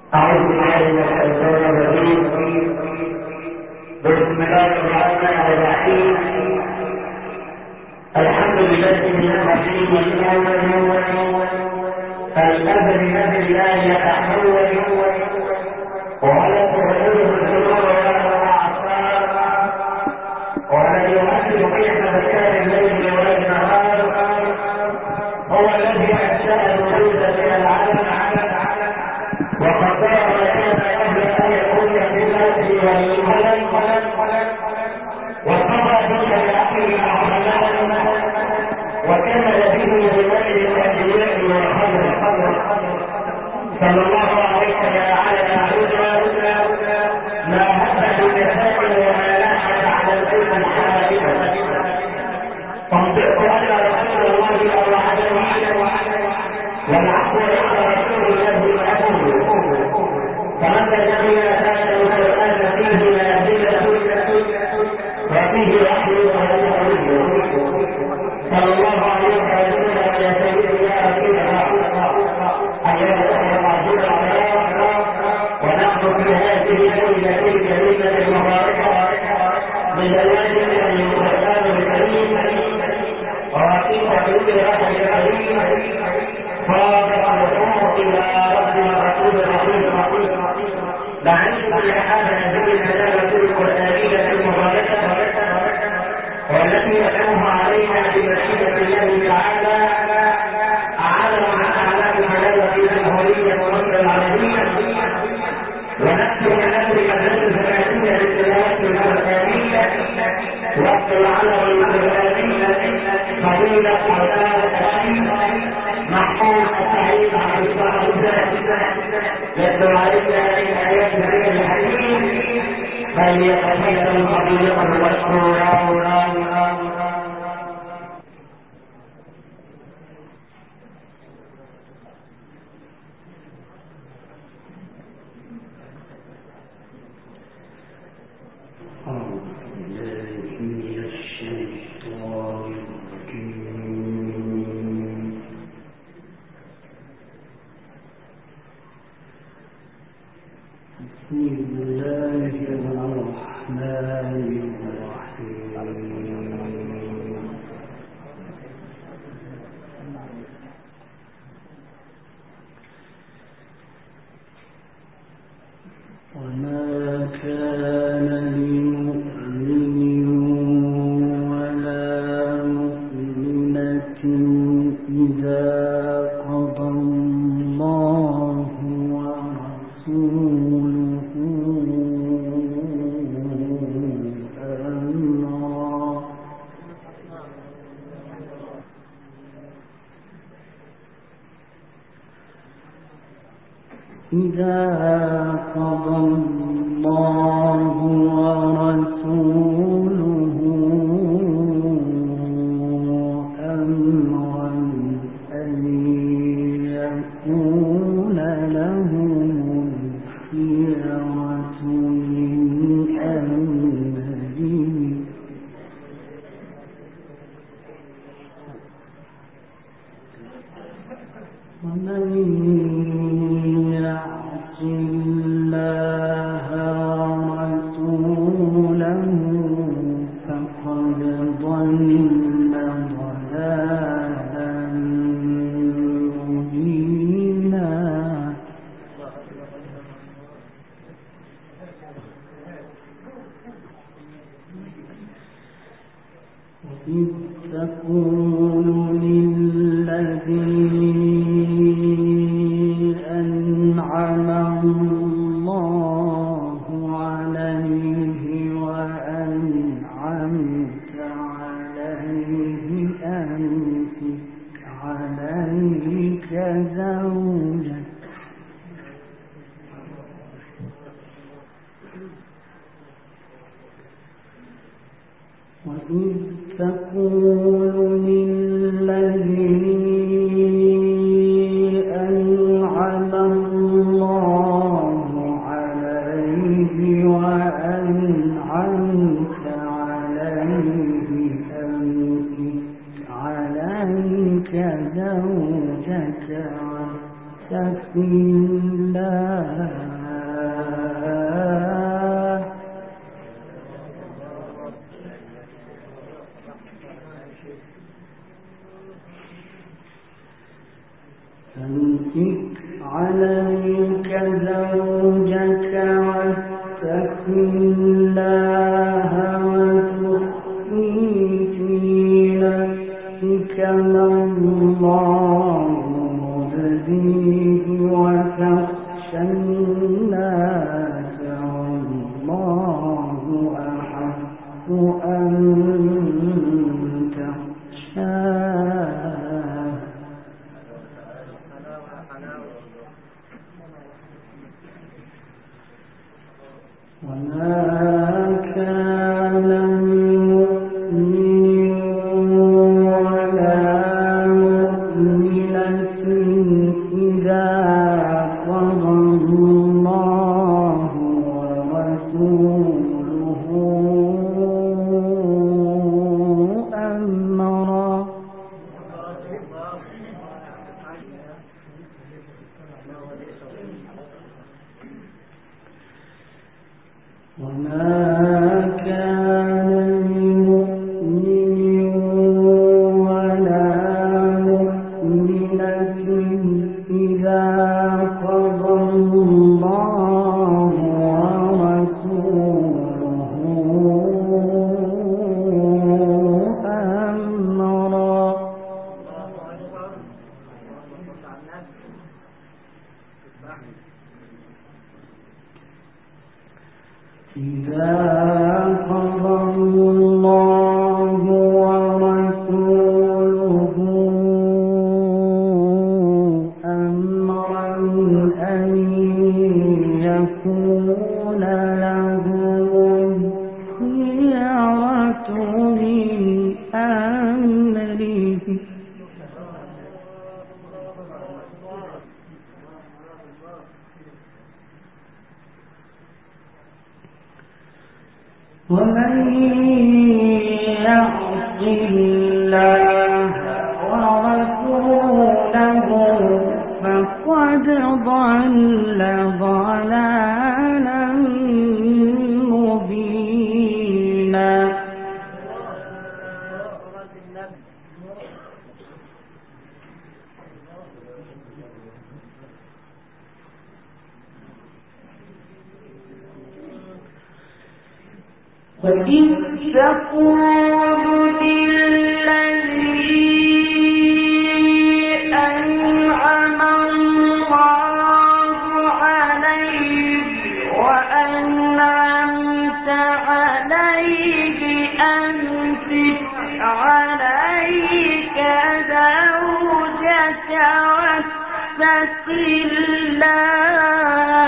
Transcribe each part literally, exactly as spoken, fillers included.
أعوذ بالله من الشيطان الرجيم. بسم الله الرحمن الرحيم. الحمد لله القديم الأول الأبد الذي لا يتحول ولا تغيره الذنوب ولا الأعصار ولا يؤثر كيف مكان الليل ولا النهار. هو الذي أنشأ الوجود من العالم وقدر ما كان قبل ان يكون في الارض والقلم وقضى تلك الاخر اعمالنا وكمل به بمجد الانبياء والخلق. صلى الله عليك يا على عودنا ما هب بكفاء وما لاحت على البيت الحائط تنطق على رسول الله العالمين والعفو على رسول الله الامر. فمن الذين آتوا القرآن فيه نازلة وفيه وحي وتأويل. صلى الله عليه وسلم يا سيدي يا رسول الله أيها الأخوة المعذور العراق، ونحن في هذه الليلة الكريمة المباركة من الواجب أن القرآن الكريم ووثيق حدود الرحم الكريم صادق الوصول إلى ربنا الرسول الرحيم. لعلكم لحال هذه المدارس القرآنية المباركة والتي يدعوها علينا بمشيئة الله تعالى على أعلام مدارس الجمهورية مصر العربية، ونكتب نكتب مدارس الرئاسية للتلاوة القرآنية وقت العلم القرآني فضيلة حساب الشيخ محفوظ السعيد عبد الصالح يتلو علينا هذه الآيات من الحكيم فليتفضل فضيلة مشكورا. زوجك واتق الله أمسك عليك زوجك واتق الله وتخفي في نفسك ما الله مبديه وتخشى الناس والله أحق أن تخشاه وما كان لمؤمن ولا مؤمنة إذا قضى الله ورسوله أمرا وما كان لمؤمن ولا مؤمنة إذا قضى الله ورسوله أمرا إذا قضى الله ورسوله أمرا أن يكون لهم الخيرة من أمره ومن يعص الله ورسوله فقد ضل ضلالا مبينا وإذ تقول للذي أنعم الله عليه وأنعمت عليه أمسك عليك زوجك واتق الله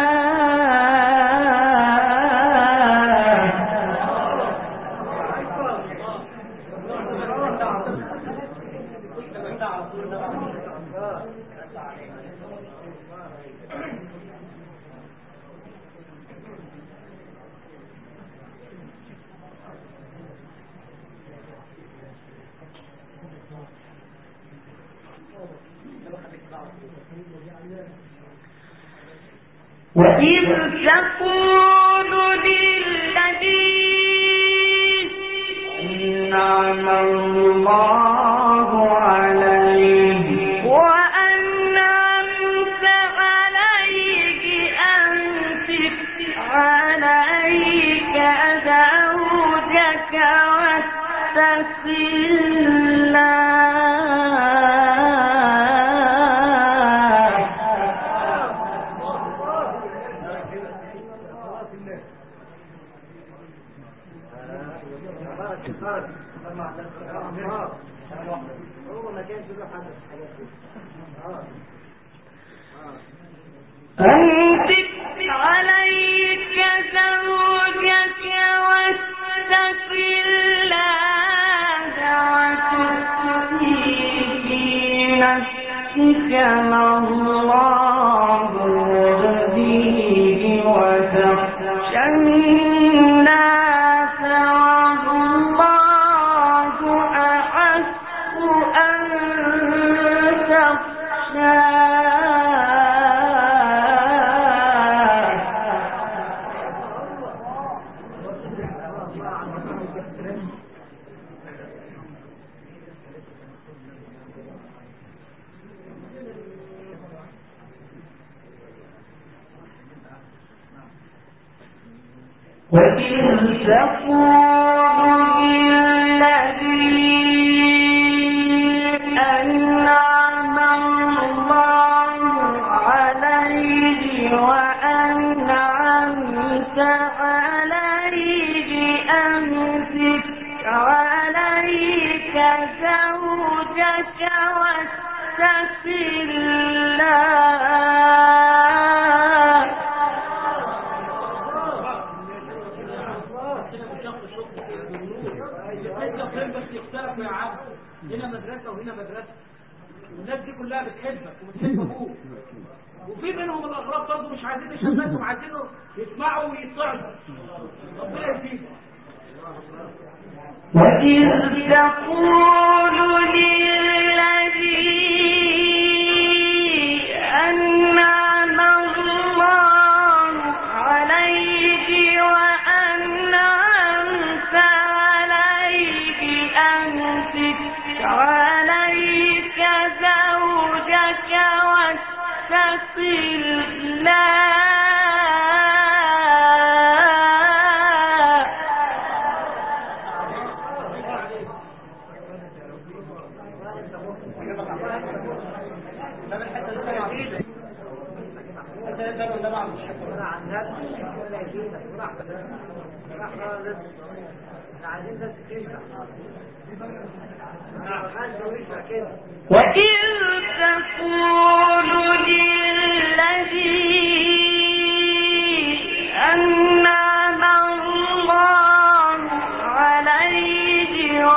وإذ تقول للذي أنعم الله عليه وأنعمت عليه أمسك عليك زوجك واتق الله أمسك عليك زوجك واتق الله وتخفي في نفسك ما الله مبديه وتخشى الناس والله أحق أن تخشاه وإذ تقول للذي أنعم الله عليه وأنعمت عليه أمسك عليك زوجك واتق الله. يختلفوا يا عم، هنا مدرسة وهنا مدرسة، والناس دي كلها بتحبك وبتحب ابوك، وفي منهم الاغراب برضه مش عايزين يشبكوا، عايزين يسمعوا ويتصعدوا. ربنا يفيدك. وإذ تقول للذي أنعم الله عليه وأنعمت عليه أمسك عليك زوجك واتق الله. وإذ تقول للذي أنعم الله عليه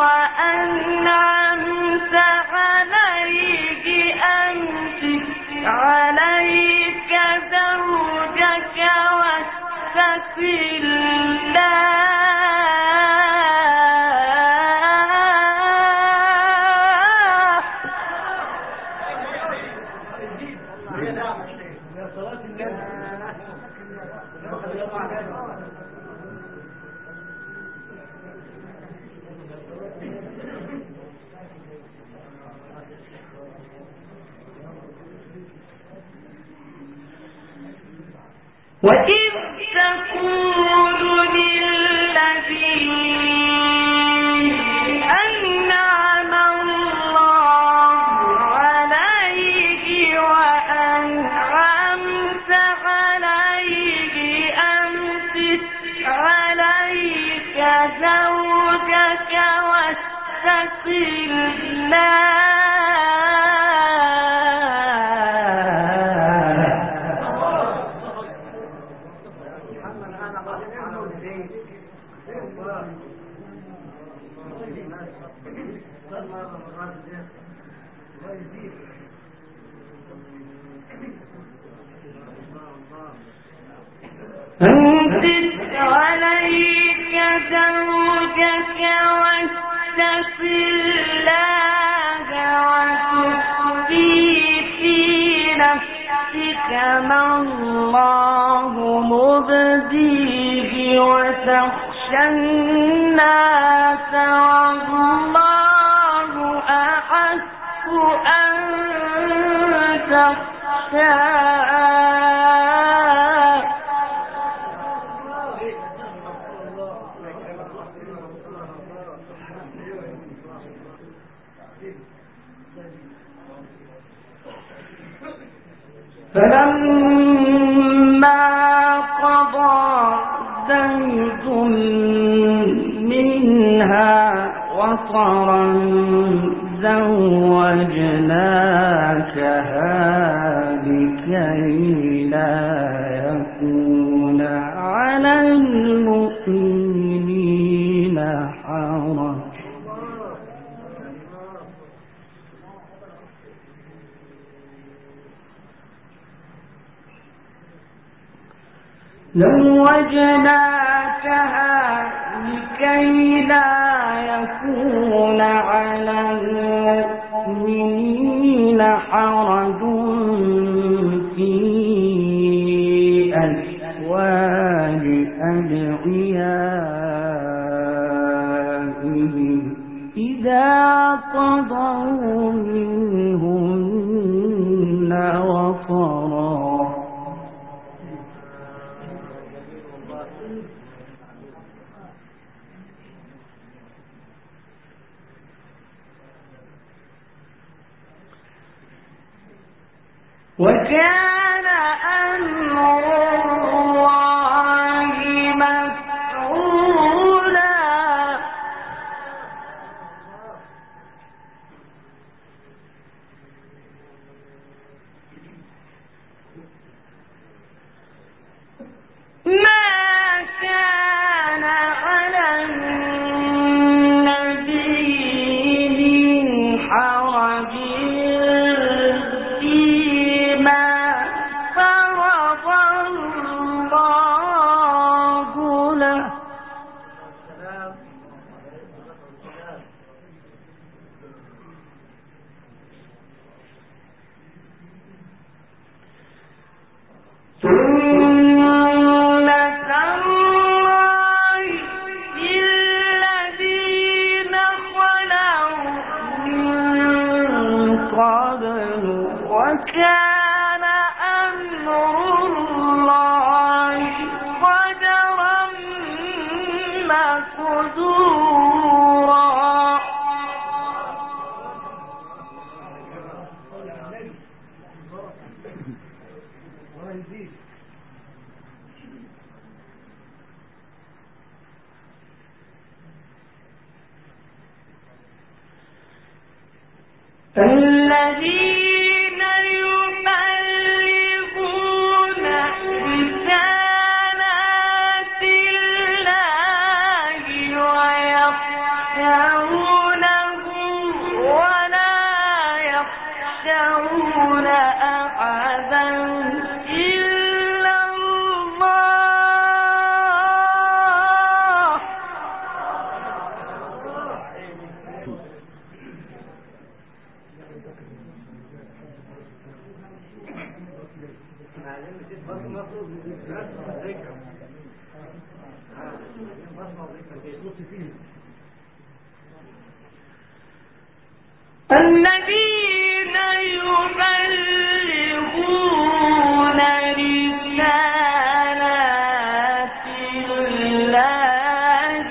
وأنعمت عليه أمسك عليك زوجك واتق الله. وإذ تقول للذي أنعم الله عليه وأنعمت عليه أمسك عليك زوجك واتق الله. أمسك عليك زوجك واتق الله وتخفي في نفسك ما الله مبديه وتخشى الناس والله أحق أن تخشاه. فلما قضى زيد منها وطرا زوجناكها لكي لا يكون على المؤمنين حرج زوجناكها لكي لا يكون على المؤمنين حرج في أزواج أدعيائهم إذا قضوا منهن وطرا وكان أمر الله مفعولا ما كان على النبي من حرج فيما فرض الله له وكان أمر الله قدرا مقدورا الذين يبلغون رسالات الله ويخشونه ولا يخشون أحدا إلا الله الذين يبلغون رسالات الله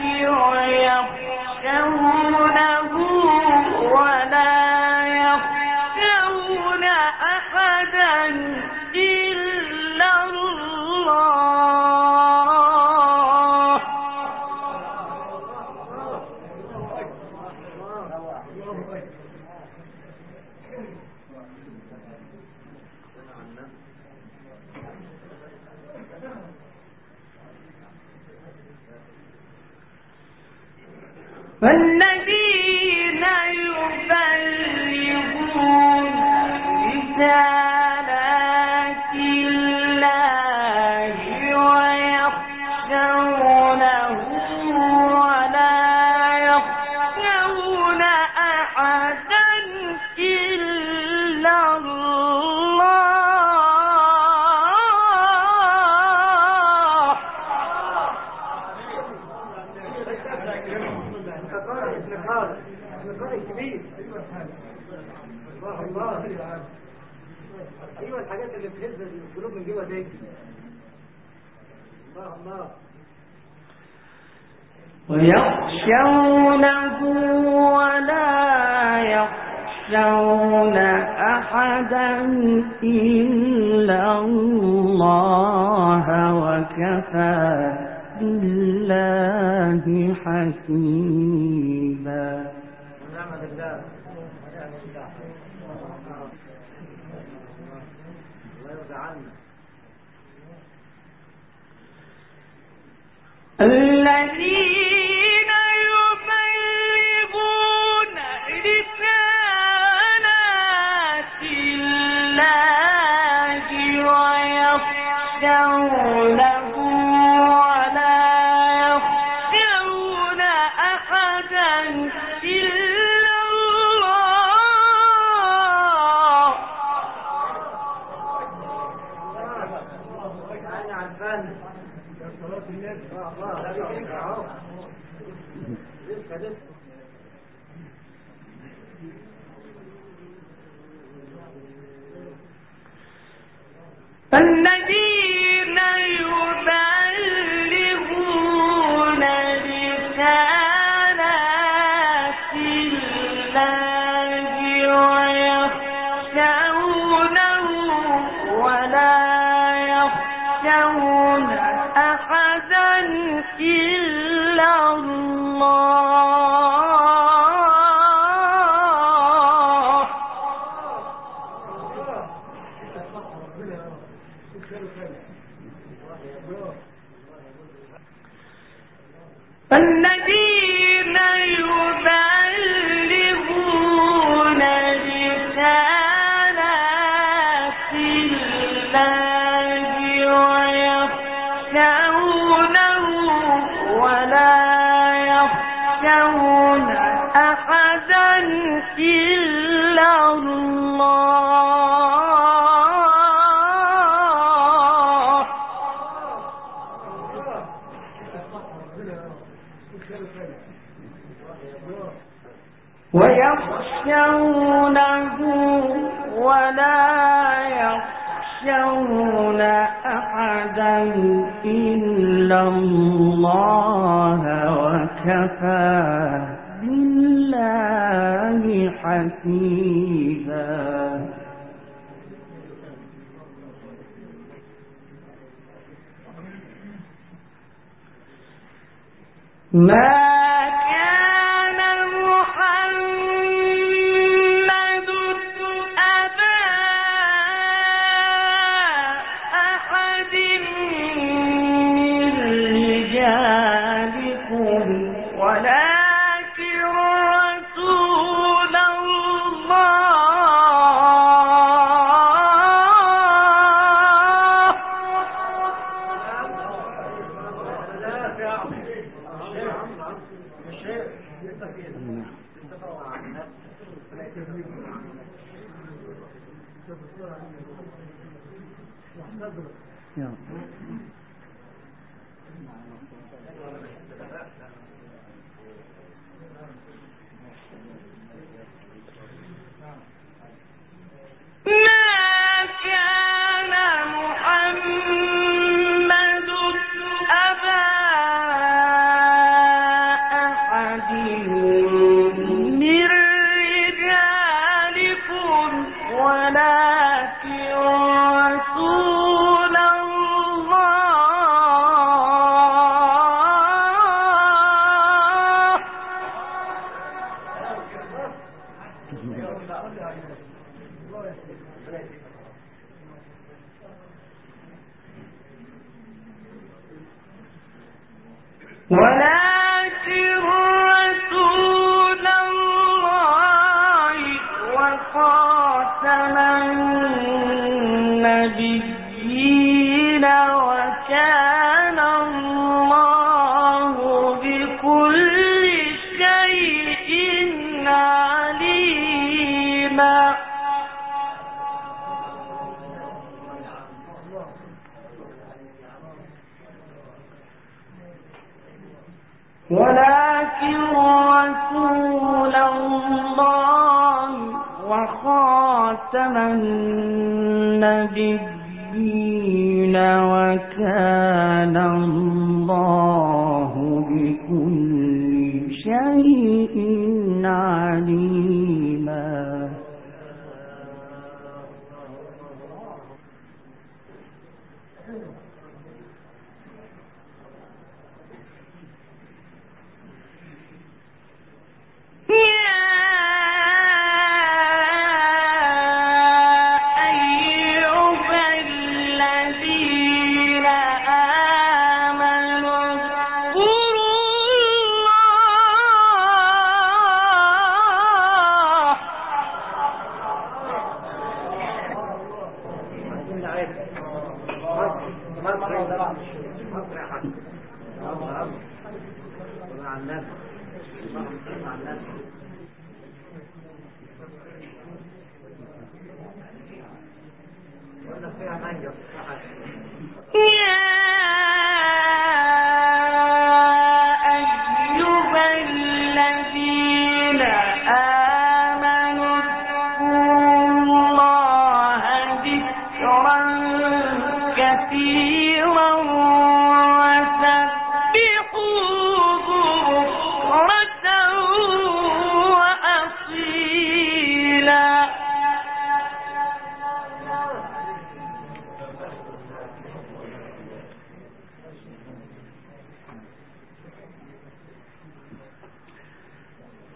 ويخشونه ولا يخشون أحدا إلا الله والذين يبلغون رسالات الله ويخشونه ولا يخشون أحدا إلا الله ايوه الحاجات اللي بتهز القلوب من جوه دي. الله الله ويخشونه ولا يخشون أحدا إلا الله وكفى بالله حسيبا. ونعم بالله. الذين يبلغون رسالات الله ويخشونه ولا يخشون أحدا إلا الله. أنا عارفان صلاة الناس. الله لا بيك اهو. لسه لسه. الذين يبلغون رسالات الله ويخشونه إلا الله. الذين يبلغون رسالات الله ويخشونه ولا يخشون أحدا إلا الله. ويخشونه ولا يخشون أحدا إلا الله وكفى بالله حسيبا. ما ولكن رسول الله وخاتم النبيين وكان الله بكل شيء عليما. ولكن رسول الله وخاتم النبيين وكان الله بكل شيء عليما.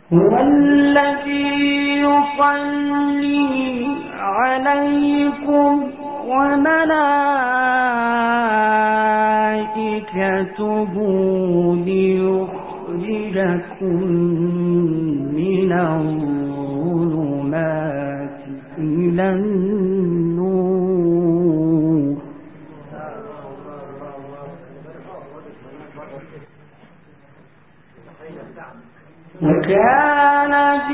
هو الذي يصلي عليكم وملائكته ليخرجكم من الظلمات إلى النور وكان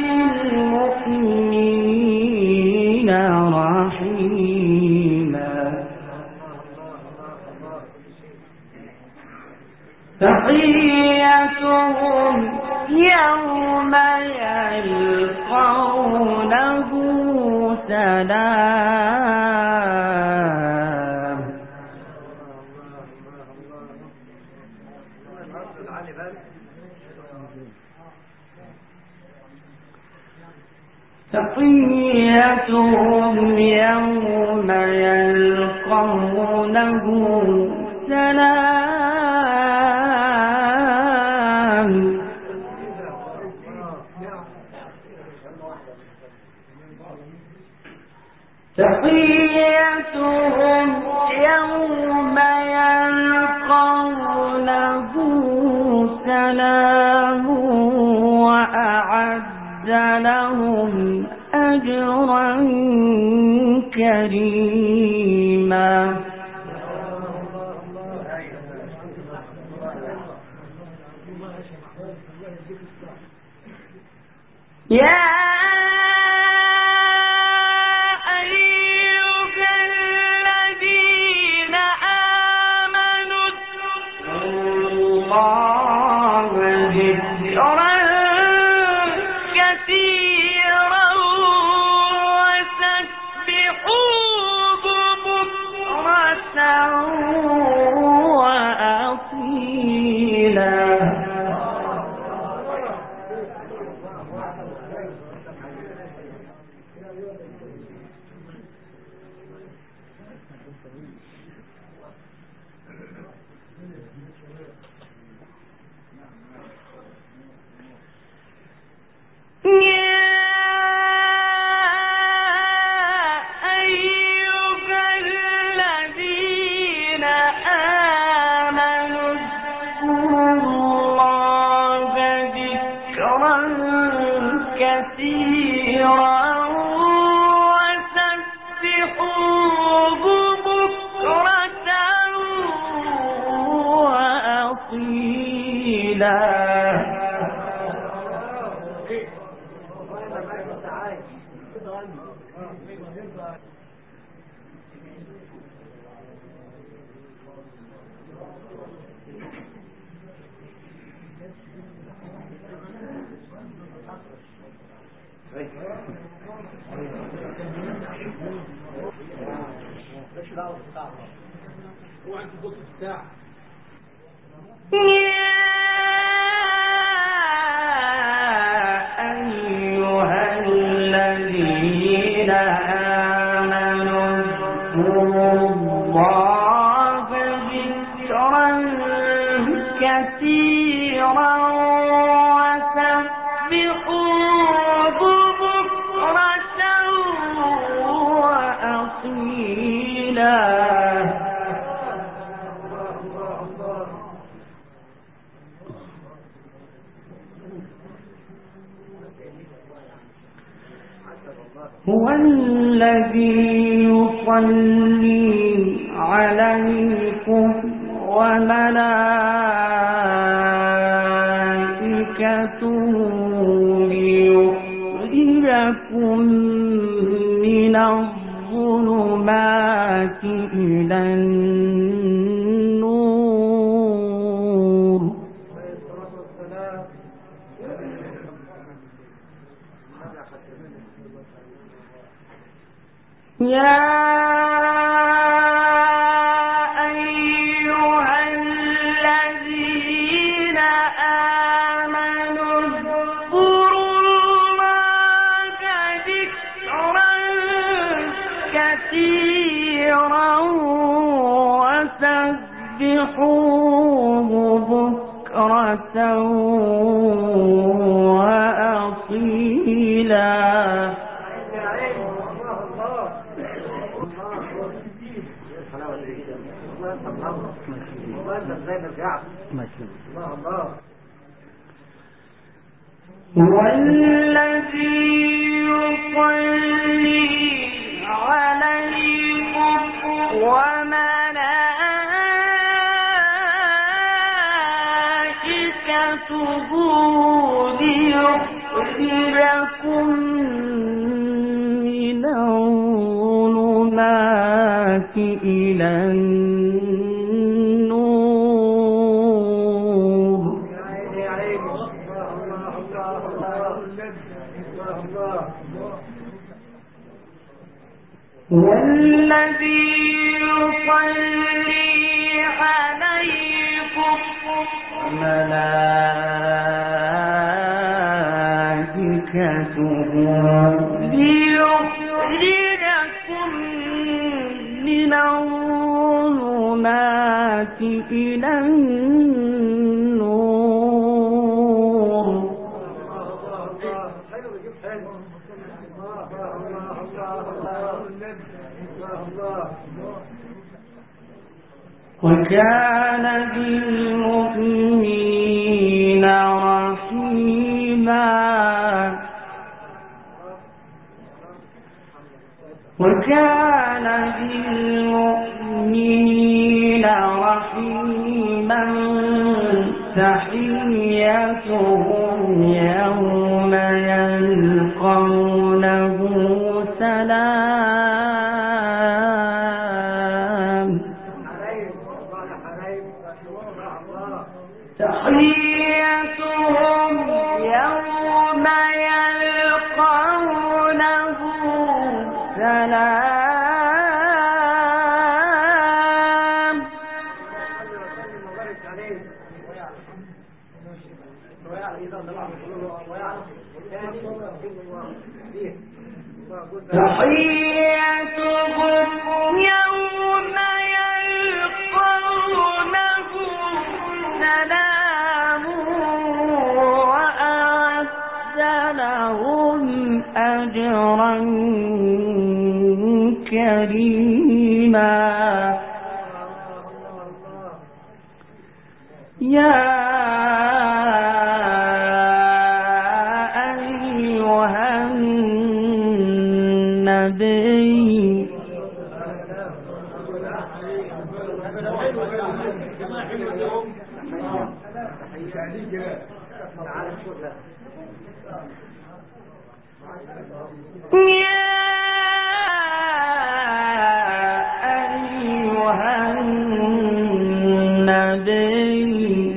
بالمؤمنين رحيما تحيتهم يوم يلقونه سلام تحيتهم يوم يلقونه سلام تحيتهم يوم يلقونه سلام وأعد لهم أجرا كريما يا هو الذي يصلي عليكم وملائكته ليخرجكم من الظلمات إلى النور يا أيها الذين آمنوا اذكروا الله ذكرا كثيرا وسبحوه بكرة وأصيلا قيلا والذي يصلي عليكم وملائكته ليخرجكم من الظلمات إلى النور والذي يصلي عليكم وملائكته ليخرجكم من الظلمات إلى النور وكان بالمؤمنين رحيما وكان بالمؤمنين رحيما تحيتهم يوم يلقونه سلام تحيتهم يوم يلقونه سلام تحيتهم يوم يلقونه سلام وأعد لهم أجرا كريما يا أيها النبي يا أيها النبي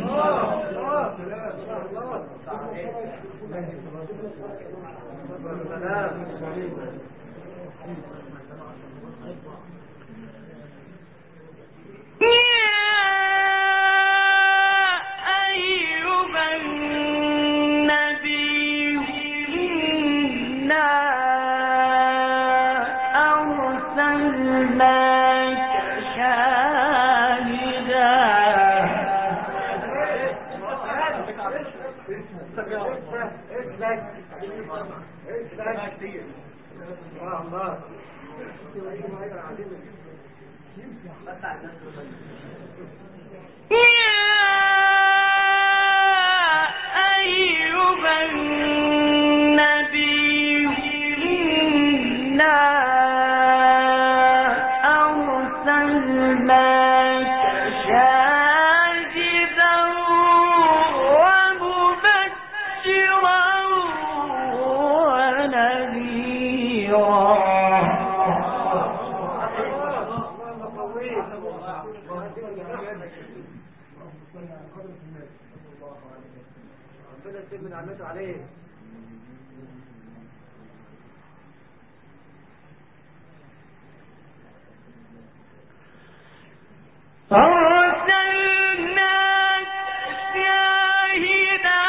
أرسلناك شاهدا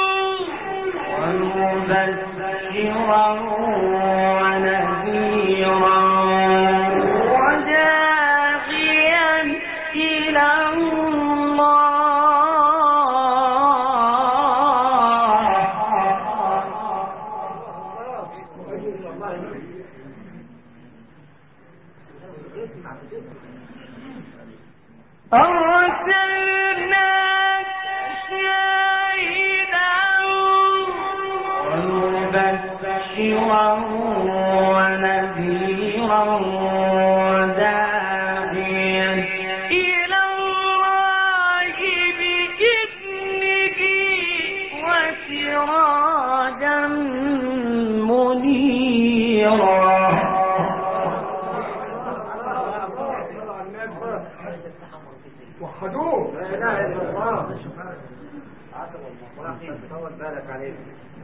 ومبشرا ونذيرا وداعيا إلى الله أرسلناك شاهدا ومبشرا ونذيرا وداعيا إلى الله بإذنه وسراجا منيرا. وحدوه لا اله الا الله. طول بالك عليك.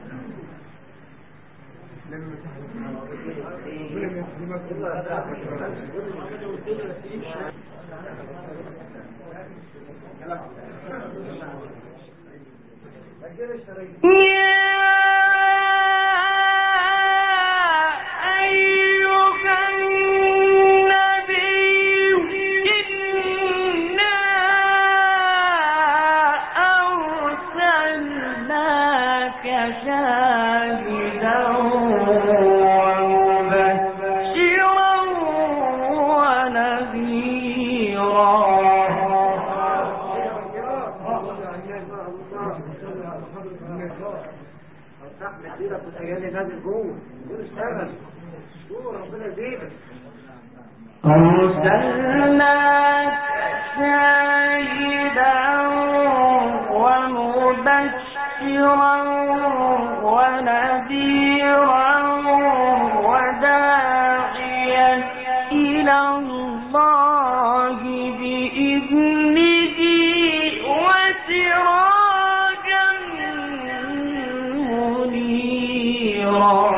أرسلناك شاهدا ومبشرا ونذيرا وداعيا إلى الله بإذنه وسراجا منيرا.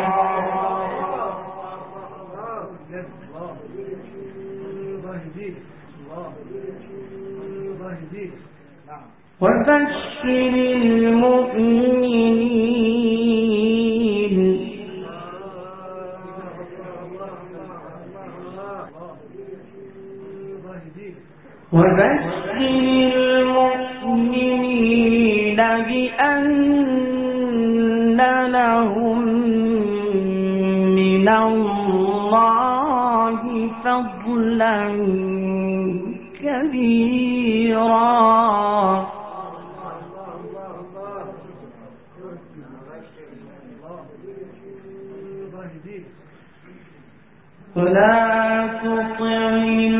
وبشر المؤمنين وبشر المؤمنين بأن لهم من الله فضلا كبيرا. ولا تطع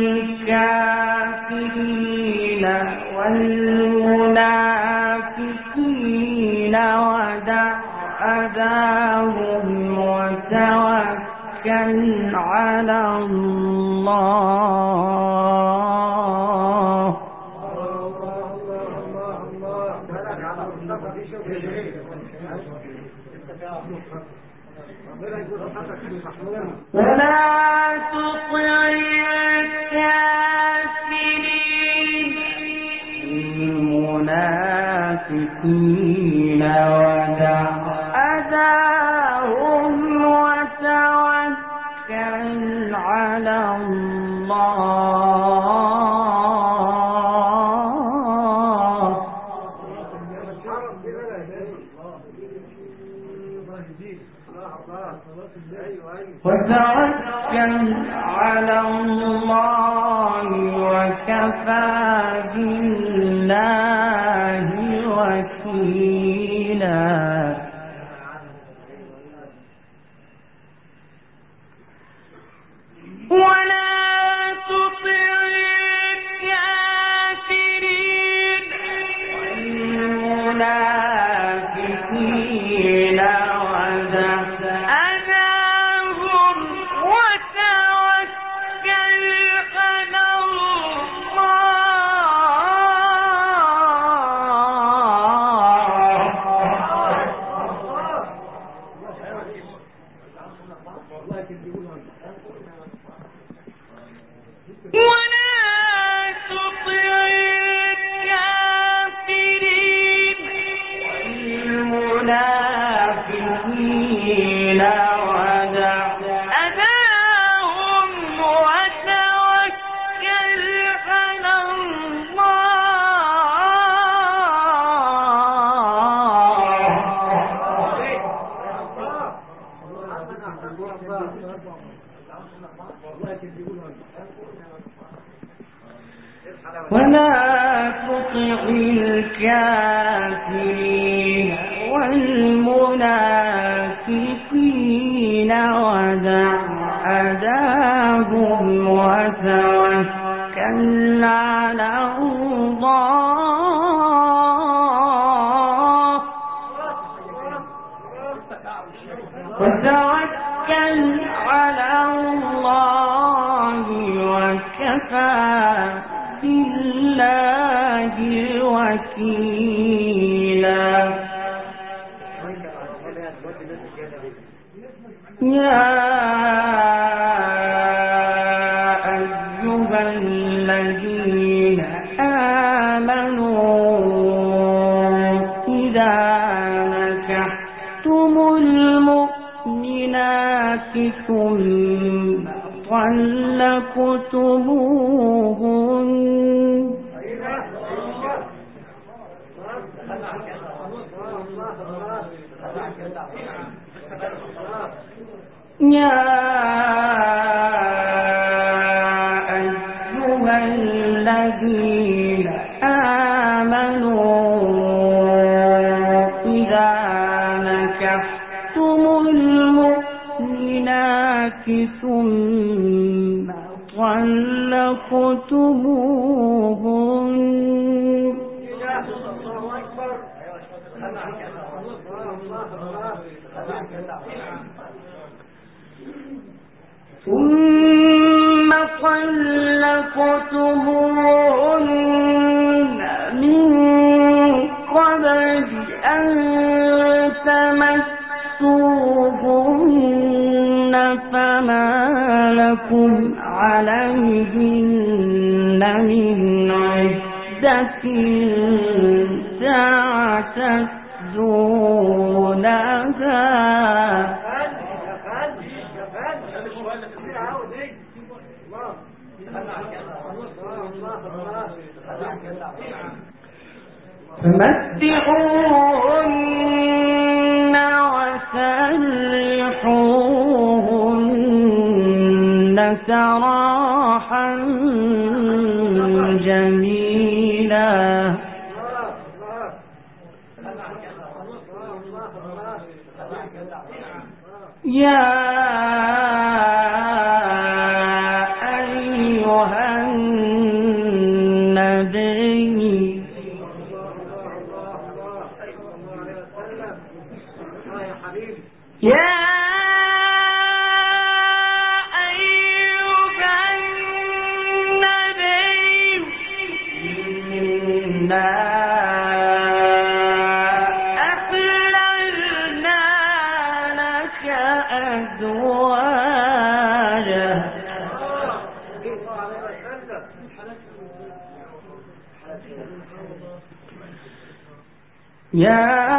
الكافرين والمنافقين ودع أذاهم وتوكل على الله. ولا تطع الكافرين المنافقين ودع أذاهم وتوكل على الله. وتوكل على الله وكفى بالله وكيلا. ولا تطع الكافرين والمنافقين ودع أذاهم وتوكل على الله. ولا تطع الكافرين والمنافقين ودع أذاهم وتوكل على الله وتوكل على الله وكفى بالله وكيلا. يا أيها الذين آمنوا إذا نكحتم المؤمنات ثم طلقتموهن يا أيها الذين آمنوا إذا نكحتم المؤمنات ثم طلقتموهن ثم طلقتموهن من قبل أن تمسوهن فما لكم عليهن من عدة تعتدونها فمتعوهن وسرحوهن سراحا جميلا. يا أيها النبي يا أيها النبي إنا أحللنا لك أزواجك يا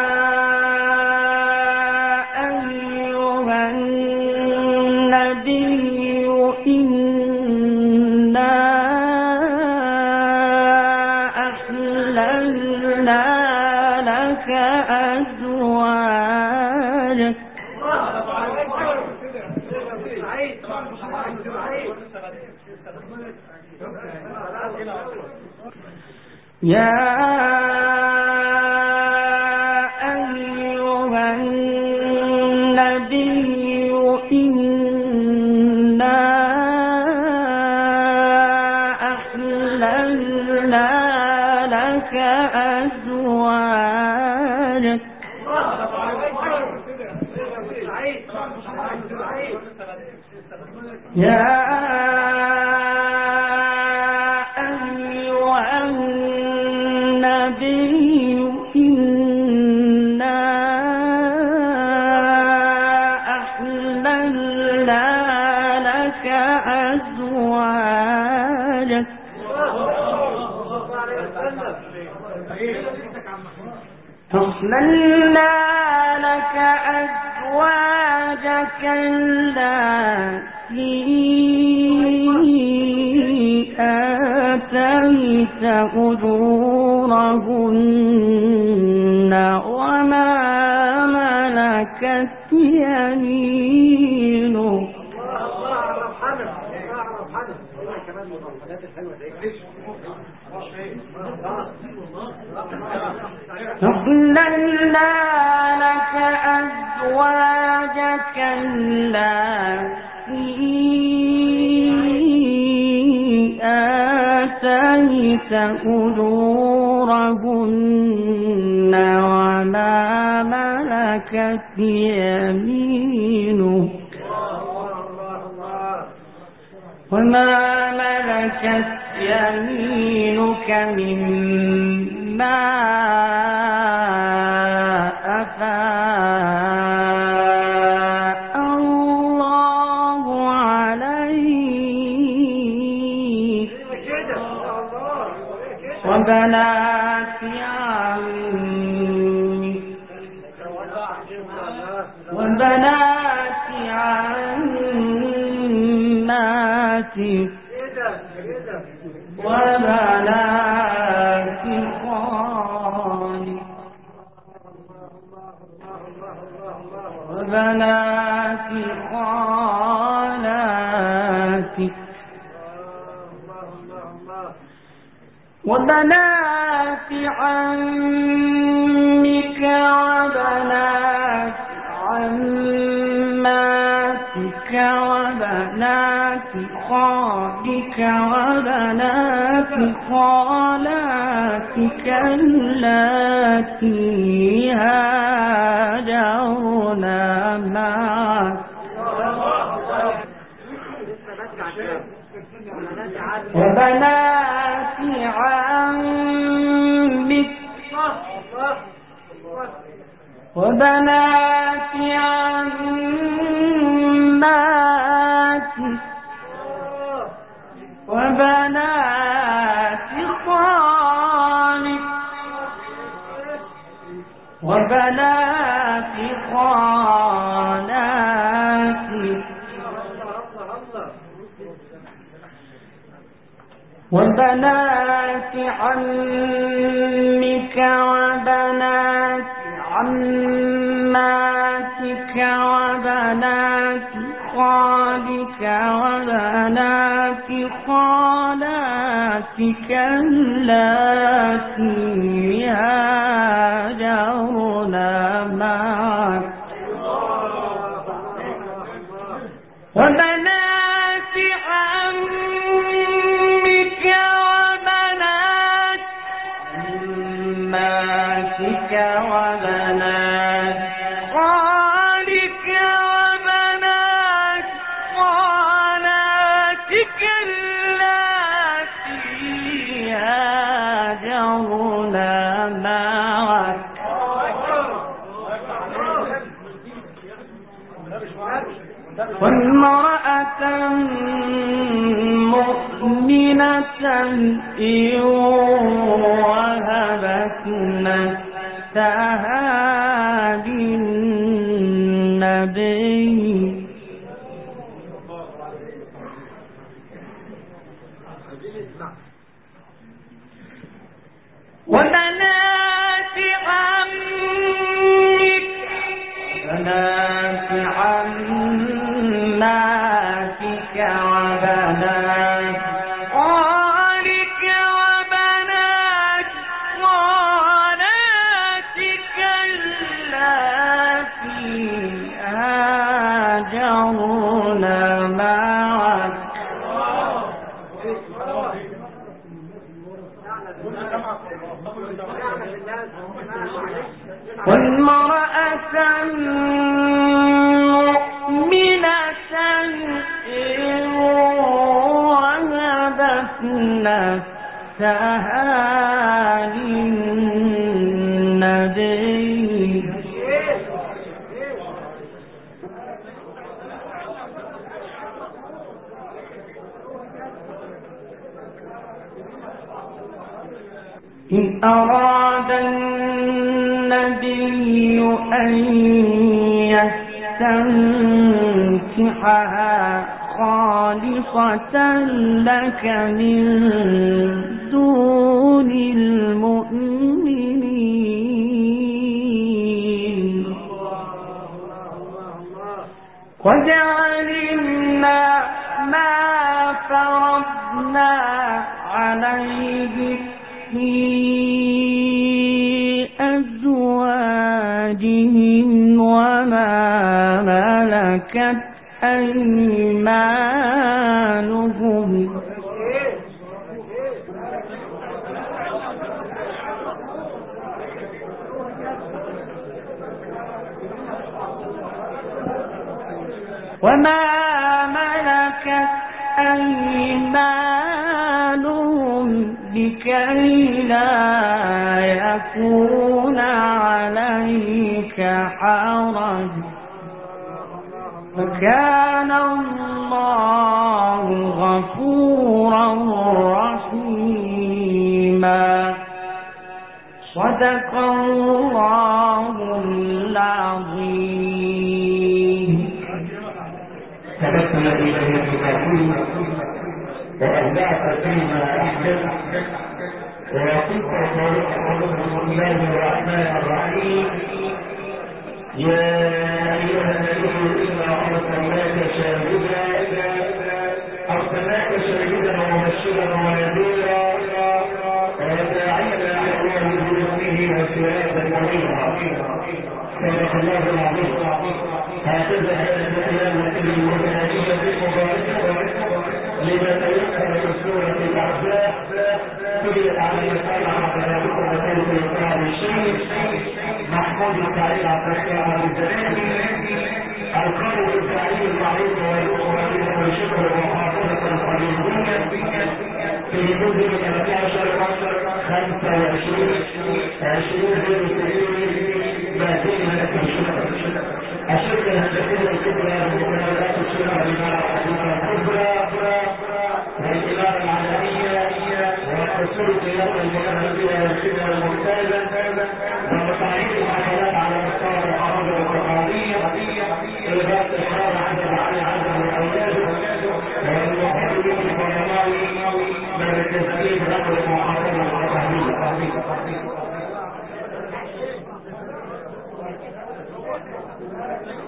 يا أيها النبي إنا أحللنا لك أزواجك يا أيها النبي إنا أحللنا لك أزواجك أحللنا لك أزواجك التي آتيت أجورهن وما ملكت يمينك وَأَحْلَلْنَا لَكَ أَزْوَاجَكَ اللَّاتِي آتَيْتَ أُجُورَهُنَّ وَمَا مَلَكَتْ يَمِينُكَ وَمَا مَلَكَتْ يَمِينُكَ مِمَّا أَفَاءَ اللَّهُ عَلَيْكَ وَبَنَاتِ عَمِّكَ وَبَنَاتِ عَمَّاتِكَ وبنات خالك وبنات خالاتك وبنات عمك وبنات عماتك وبنات خالك وبنات خالاتك اللاتي هاجرن معك وبنات عمك وبنات عماتك وبنات خالك وبنات خالاتك وبنات عمك وبنات عماتك وبنات خالك وبنات خالاتك اللاتي هاجرن معك وبنات عمك وبنات عماتك وبنات خالك وبنات خالاتك اللاتي هاجرن معك وامرأة مؤمنة إن وهبت نفسها للنبي وبنات عمك بنات عماتك وبنات خالك وبنات خالاتك اللاتي هاجرن معك والمرأة مؤمنة إن وهبت نفسها للنبي إن أراد النبي أن يستنكحها خالصة لك من دون المؤمنين وجعلنا ما فرضنا عليه في أزواجهم وما ملكت أيمانهم وما ملكت أيمانهم لكي لا يكون عليك حرج فكان الله غفورا رحيما صدق الله العظيم. تبسم إليه بكافيه وأبدعت فيما أحدث ويقول بسم الله الرحمن الرحيم يا أيها النبي إنا أرسلناك شاهدا أرسلناك شاهدا ومبشرا ونذيرا وداعيا إلى الله بإذنه وسراجا منيرا. صدق الله العظيم. هكذا كانت القيامة المتنامية المباركة لما تيسر من سورة الأحزاب تجد على المسألة على ذلك وسلك الإقرار الشيء محمود التعليل على التشكيل بالزمان القول بالتعليل المعروف والمعروف والشكر ومحافظة القليلية في جزء ثلاثة عشر خمسة وعشرين عشرين غير سبيل باتين لك الشكر الشركة الهندسية الكبرى بمكونات الشركة الإدارة الكبرى والإدارة العالمية وحصول القيادة المتنبية والخدمة الممتازة ومصاريف الحفلات على مستوى الأراضي والتقاليد إلغاء إحرار عدد عالي عدد من الأولاد والمحاولين البرلماني مركزين رقم المحافظة التهديد.